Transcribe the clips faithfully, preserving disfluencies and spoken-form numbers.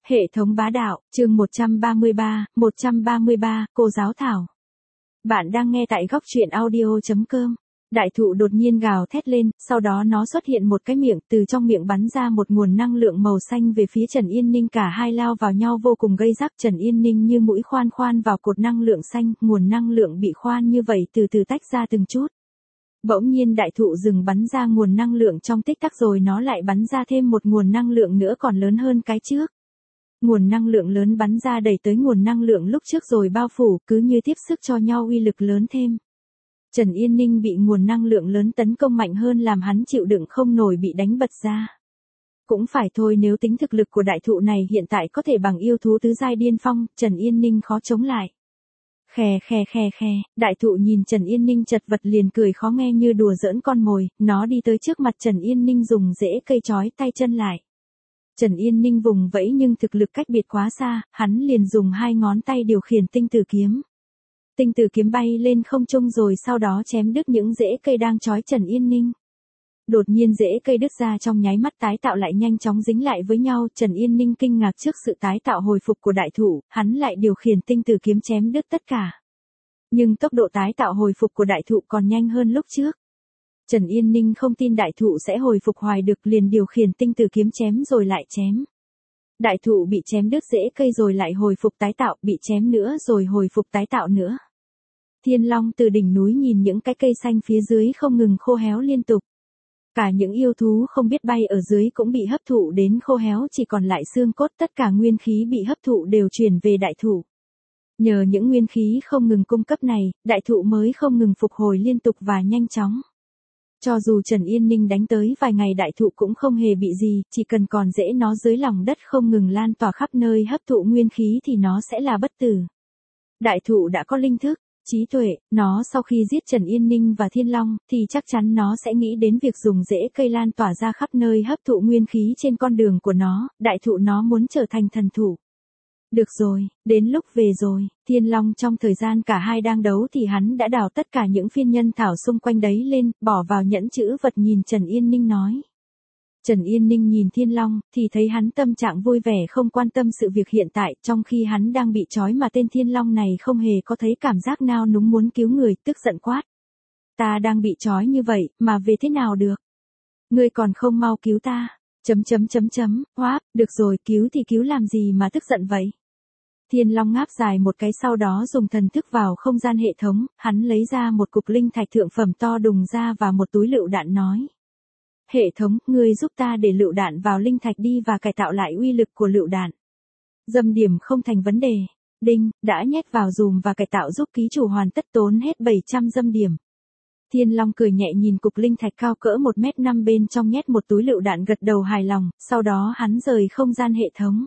Hệ thống bá đạo, chương một trăm ba mươi ba, một trăm ba mươi ba, cô giáo Thảo. Bạn đang nghe tại góc truyện audio chấm com. Đại thụ đột nhiên gào thét lên, sau đó nó xuất hiện một cái miệng, từ trong miệng bắn ra một nguồn năng lượng màu xanh về phía Trần Yên Ninh, cả hai lao vào nhau vô cùng gây rắc. Trần Yên Ninh như mũi khoan khoan vào cột năng lượng xanh, nguồn năng lượng bị khoan như vậy từ từ tách ra từng chút. Bỗng nhiên đại thụ dừng bắn ra nguồn năng lượng trong tích tắc, rồi nó lại bắn ra thêm một nguồn năng lượng nữa còn lớn hơn cái trước. Nguồn năng lượng lớn bắn ra đẩy tới nguồn năng lượng lúc trước rồi bao phủ, cứ như tiếp sức cho nhau uy lực lớn thêm. Trần Yên Ninh bị nguồn năng lượng lớn tấn công mạnh hơn làm hắn chịu đựng không nổi, bị đánh bật ra. Cũng phải thôi, nếu tính thực lực của đại thụ này hiện tại có thể bằng yêu thú tứ giai điên phong, Trần Yên Ninh khó chống lại. Khè khè khè khè, đại thụ nhìn Trần Yên Ninh chật vật liền cười khó nghe như đùa giỡn con mồi, nó đi tới trước mặt Trần Yên Ninh dùng rễ cây trói tay chân lại. Trần Yên Ninh vùng vẫy nhưng thực lực cách biệt quá xa, hắn liền dùng hai ngón tay điều khiển tinh tử kiếm. Tinh tử kiếm bay lên không trung rồi sau đó chém đứt những rễ cây đang trói Trần Yên Ninh. Đột nhiên rễ cây đứt ra trong nháy mắt tái tạo lại nhanh chóng dính lại với nhau. Trần Yên Ninh kinh ngạc trước sự tái tạo hồi phục của đại thụ, hắn lại điều khiển tinh tử kiếm chém đứt tất cả. Nhưng tốc độ tái tạo hồi phục của đại thụ còn nhanh hơn lúc trước. Trần Yên Ninh không tin đại thụ sẽ hồi phục hoài được, liền điều khiển tinh tử kiếm chém rồi lại chém. Đại thụ bị chém đứt rễ cây rồi lại hồi phục tái tạo, bị chém nữa rồi hồi phục tái tạo nữa. Thiên Long từ đỉnh núi nhìn những cái cây xanh phía dưới không ngừng khô héo liên tục. Cả những yêu thú không biết bay ở dưới cũng bị hấp thụ đến khô héo, chỉ còn lại xương cốt, tất cả nguyên khí bị hấp thụ đều chuyển về đại thụ. Nhờ những nguyên khí không ngừng cung cấp này, đại thụ mới không ngừng phục hồi liên tục và nhanh chóng. Cho dù Trần Yên Ninh đánh tới vài ngày đại thụ cũng không hề bị gì, chỉ cần còn rễ nó dưới lòng đất không ngừng lan tỏa khắp nơi hấp thụ nguyên khí thì nó sẽ là bất tử. Đại thụ đã có linh thức, trí tuệ, nó sau khi giết Trần Yên Ninh và Thiên Long thì chắc chắn nó sẽ nghĩ đến việc dùng rễ cây lan tỏa ra khắp nơi hấp thụ nguyên khí trên con đường của nó. Đại thụ nó muốn trở thành thần thủ. Được rồi, đến lúc về rồi. Thiên Long trong thời gian cả hai đang đấu thì hắn đã đào tất cả những phiên nhân thảo xung quanh đấy lên, bỏ vào nhẫn chữ vật, nhìn Trần Yên Ninh nói. Trần Yên Ninh nhìn Thiên Long thì thấy hắn tâm trạng vui vẻ không quan tâm sự việc hiện tại, trong khi hắn đang bị trói mà tên Thiên Long này không hề có thấy cảm giác nào núng muốn cứu người, tức giận quát. Ta đang bị trói như vậy mà về thế nào được? Ngươi còn không mau cứu ta? Chấm chấm chấm chấm, hóa, được rồi, cứu thì cứu làm gì mà tức giận vậy? Thiên Long ngáp dài một cái, sau đó dùng thần thức vào không gian hệ thống, hắn lấy ra một cục linh thạch thượng phẩm to đùng ra và một túi lựu đạn nói. Hệ thống, ngươi giúp ta để lựu đạn vào linh thạch đi và cải tạo lại uy lực của lựu đạn. Dâm điểm không thành vấn đề. Đinh, đã nhét vào dùm và cải tạo giúp ký chủ hoàn tất, tốn hết bảy trăm dâm điểm. Thiên Long cười nhẹ nhìn cục linh thạch cao cỡ một mét năm bên trong nhét một túi lựu đạn, gật đầu hài lòng, sau đó hắn rời không gian hệ thống.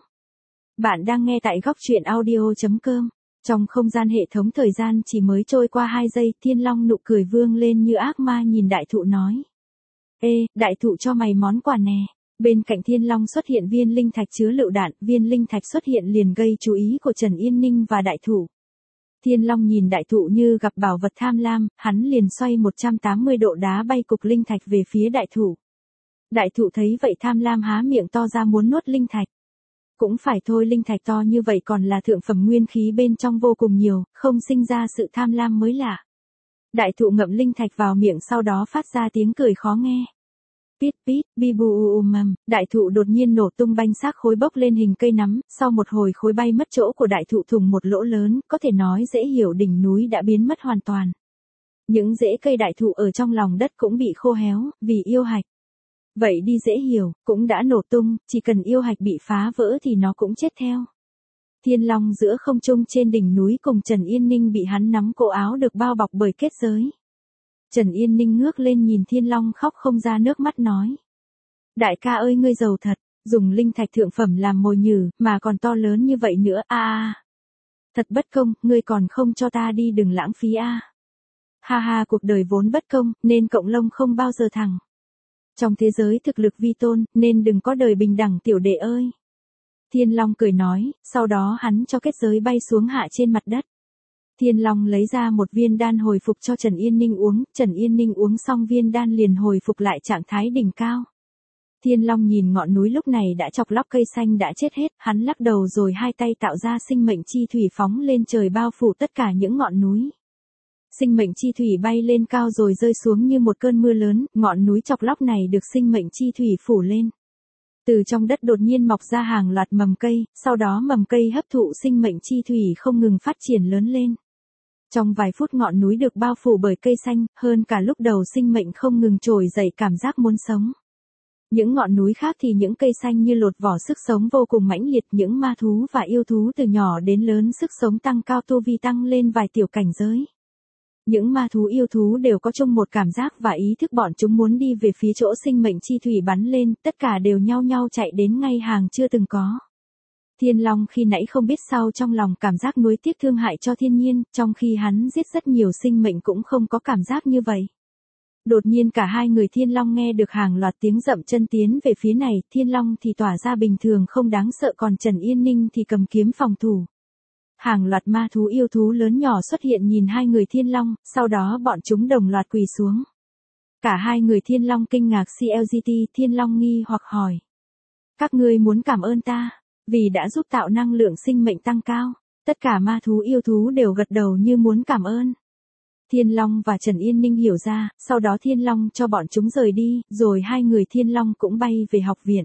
Bạn đang nghe tại góc truyện audio chấm com. Trong không gian hệ thống thời gian chỉ mới trôi qua hai giây, Thiên Long nụ cười vương lên như ác ma nhìn đại thụ nói. Ê, đại thụ cho mày món quà nè. Bên cạnh Thiên Long xuất hiện viên linh thạch chứa lựu đạn, viên linh thạch xuất hiện liền gây chú ý của Trần Yên Ninh và đại thụ. Thiên Long nhìn đại thụ như gặp bảo vật tham lam, hắn liền xoay một trăm tám mươi độ đá bay cục linh thạch về phía đại thụ. Đại thụ thấy vậy tham lam há miệng to ra muốn nuốt linh thạch. Cũng phải thôi, linh thạch to như vậy còn là thượng phẩm, nguyên khí bên trong vô cùng nhiều, không sinh ra sự tham lam mới lạ. Đại thụ ngậm linh thạch vào miệng sau đó phát ra tiếng cười khó nghe. Pít pít, bi bu u mầm, đại thụ đột nhiên nổ tung, banh xác khối bốc lên hình cây nắm, sau một hồi khối bay mất chỗ của đại thụ thủng một lỗ lớn, có thể nói dễ hiểu đỉnh núi đã biến mất hoàn toàn. Những rễ cây đại thụ ở trong lòng đất cũng bị khô héo, vì yêu hạch. Vậy đi dễ hiểu, cũng đã nổ tung, chỉ cần yêu hạch bị phá vỡ thì nó cũng chết theo. Thiên Long giữa không trung trên đỉnh núi cùng Trần Yên Ninh bị hắn nắm cổ áo được bao bọc bởi kết giới. Trần Yên Ninh ngước lên nhìn Thiên Long khóc không ra nước mắt nói. Đại ca ơi, ngươi giàu thật, dùng linh thạch thượng phẩm làm mồi nhử, mà còn to lớn như vậy nữa, a a. Thật bất công, ngươi còn không cho ta đi, đừng lãng phí a. À. Ha ha, cuộc đời vốn bất công, nên cộng lông không bao giờ thẳng. Trong thế giới thực lực vi tôn, nên đừng có đời bình đẳng tiểu đệ ơi. Thiên Long cười nói, sau đó hắn cho kết giới bay xuống hạ trên mặt đất. Thiên Long lấy ra một viên đan hồi phục cho Trần Yên Ninh uống, Trần Yên Ninh uống xong viên đan liền hồi phục lại trạng thái đỉnh cao. Thiên Long nhìn ngọn núi lúc này đã chọc lóc cây xanh đã chết hết, hắn lắc đầu rồi hai tay tạo ra sinh mệnh chi thủy phóng lên trời bao phủ tất cả những ngọn núi. Sinh mệnh chi thủy bay lên cao rồi rơi xuống như một cơn mưa lớn, ngọn núi chọc lóc này được sinh mệnh chi thủy phủ lên. Từ trong đất đột nhiên mọc ra hàng loạt mầm cây, sau đó mầm cây hấp thụ sinh mệnh chi thủy không ngừng phát triển lớn lên. Trong vài phút ngọn núi được bao phủ bởi cây xanh, hơn cả lúc đầu sinh mệnh không ngừng trồi dậy cảm giác muốn sống. Những ngọn núi khác thì những cây xanh như lột vỏ sức sống vô cùng mãnh liệt, những ma thú và yêu thú từ nhỏ đến lớn sức sống tăng cao tu vi tăng lên vài tiểu cảnh giới. Những ma thú yêu thú đều có chung một cảm giác và ý thức bọn chúng muốn đi về phía chỗ sinh mệnh chi thủy bắn lên, tất cả đều nhau nhau chạy đến ngay hàng chưa từng có. Thiên Long khi nãy không biết sao trong lòng cảm giác nuối tiếc thương hại cho thiên nhiên, trong khi hắn giết rất nhiều sinh mệnh cũng không có cảm giác như vậy. Đột nhiên cả hai người Thiên Long nghe được hàng loạt tiếng dậm chân tiến về phía này, Thiên Long thì tỏa ra bình thường không đáng sợ còn Trần Yên Ninh thì cầm kiếm phòng thủ. Hàng loạt ma thú yêu thú lớn nhỏ xuất hiện nhìn hai người Thiên Long, sau đó bọn chúng đồng loạt quỳ xuống. Cả hai người Thiên Long kinh ngạc xê lờ giê tê, Thiên Long nghi hoặc hỏi. Các ngươi muốn cảm ơn ta, vì đã giúp tạo năng lượng sinh mệnh tăng cao. Tất cả ma thú yêu thú đều gật đầu như muốn cảm ơn. Thiên Long và Trần Yên Ninh hiểu ra, sau đó Thiên Long cho bọn chúng rời đi, rồi hai người Thiên Long cũng bay về học viện.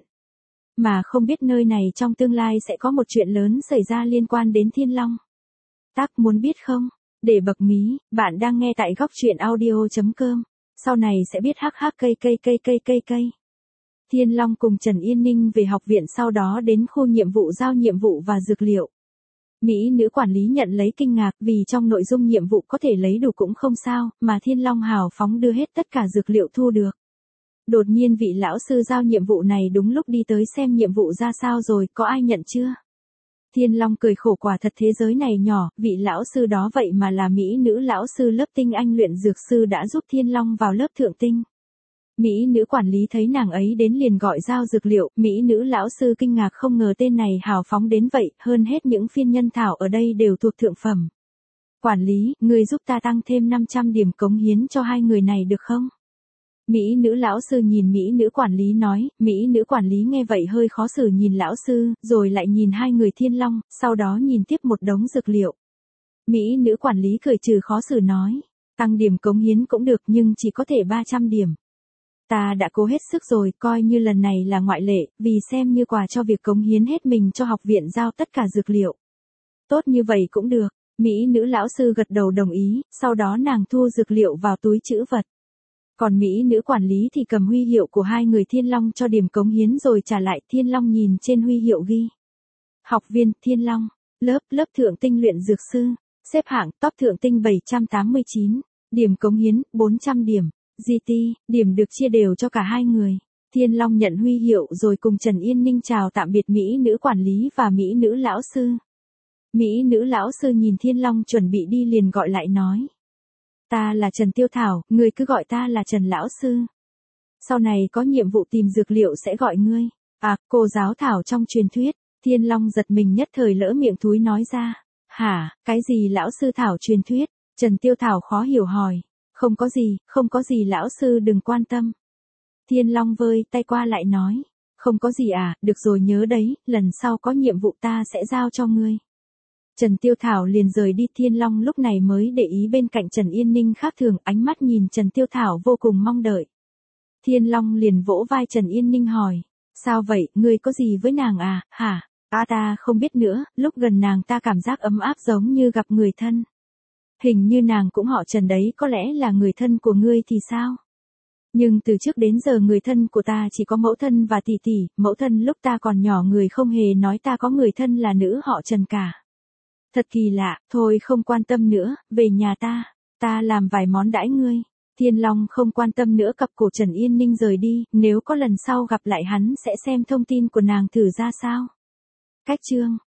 Mà không biết nơi này trong tương lai sẽ có một chuyện lớn xảy ra liên quan đến Thiên Long. Tác muốn biết không? Để bật mí, bạn đang nghe tại góc truyện audio chấm com. Sau này sẽ biết hắc hắc cây cây cây cây cây cây. Thiên Long cùng Trần Yên Ninh về học viện sau đó đến khu nhiệm vụ giao nhiệm vụ và dược liệu. Mỹ nữ quản lý nhận lấy kinh ngạc vì trong nội dung nhiệm vụ có thể lấy đủ cũng không sao, mà Thiên Long hào phóng đưa hết tất cả dược liệu thu được. Đột nhiên vị lão sư giao nhiệm vụ này đúng lúc đi tới xem nhiệm vụ ra sao rồi, có ai nhận chưa? Thiên Long cười khổ quả thật thế giới này nhỏ, vị lão sư đó vậy mà là mỹ nữ lão sư lớp tinh anh luyện dược sư đã giúp Thiên Long vào lớp thượng tinh. Mỹ nữ quản lý thấy nàng ấy đến liền gọi giao dược liệu, mỹ nữ lão sư kinh ngạc không ngờ tên này hào phóng đến vậy, hơn hết những phiên nhân thảo ở đây đều thuộc thượng phẩm. Quản lý, người giúp ta tăng thêm năm trăm điểm cống hiến cho hai người này được không? Mỹ nữ lão sư nhìn mỹ nữ quản lý nói, mỹ nữ quản lý nghe vậy hơi khó xử nhìn lão sư, rồi lại nhìn hai người Thiên Long, sau đó nhìn tiếp một đống dược liệu. Mỹ nữ quản lý cười trừ khó xử nói, tăng điểm cống hiến cũng được nhưng chỉ có thể ba trăm điểm. Ta đã cố hết sức rồi, coi như lần này là ngoại lệ, vì xem như quà cho việc cống hiến hết mình cho học viện giao tất cả dược liệu. Tốt như vậy cũng được, mỹ nữ lão sư gật đầu đồng ý, sau đó nàng thu dược liệu vào túi trữ vật. Còn mỹ nữ quản lý thì cầm huy hiệu của hai người Thiên Long cho điểm cống hiến rồi trả lại. Thiên Long nhìn trên huy hiệu ghi. Học viên Thiên Long, lớp lớp thượng tinh luyện dược sư, xếp hạng top thượng tinh bảy trăm tám mươi chín, điểm cống hiến bốn trăm điểm, giê tê, điểm được chia đều cho cả hai người. Thiên Long nhận huy hiệu rồi cùng Trần Yên Ninh chào tạm biệt mỹ nữ quản lý và mỹ nữ lão sư. Mỹ nữ lão sư nhìn Thiên Long chuẩn bị đi liền gọi lại nói. Ta là Trần Tiêu Thảo, ngươi cứ gọi ta là Trần Lão Sư. Sau này có nhiệm vụ tìm dược liệu sẽ gọi ngươi. À, cô giáo Thảo trong truyền thuyết. Thiên Long giật mình nhất thời lỡ miệng thúi nói ra. Hả, cái gì Lão Sư Thảo truyền thuyết? Trần Tiêu Thảo khó hiểu hỏi. Không có gì, không có gì Lão Sư đừng quan tâm. Thiên Long vơi tay qua lại nói. Không có gì à, được rồi nhớ đấy, lần sau có nhiệm vụ ta sẽ giao cho ngươi. Trần Tiêu Thảo liền rời đi. Thiên Long lúc này mới để ý bên cạnh Trần Yên Ninh khác thường, ánh mắt nhìn Trần Tiêu Thảo vô cùng mong đợi. Thiên Long liền vỗ vai Trần Yên Ninh hỏi, sao vậy, ngươi có gì với nàng à, hả? À ta không biết nữa, lúc gần nàng ta cảm giác ấm áp giống như gặp người thân. Hình như nàng cũng họ Trần đấy, có lẽ là người thân của ngươi thì sao? Nhưng từ trước đến giờ người thân của ta chỉ có mẫu thân và tỷ tỷ, mẫu thân lúc ta còn nhỏ người không hề nói ta có người thân là nữ họ Trần cả. Thật kỳ lạ, thôi không quan tâm nữa, về nhà ta, ta làm vài món đãi ngươi. Thiên Long không quan tâm nữa cặp cổ Trần Yên Ninh rời đi, nếu có lần sau gặp lại hắn sẽ xem thông tin của nàng thử ra sao. Cách chương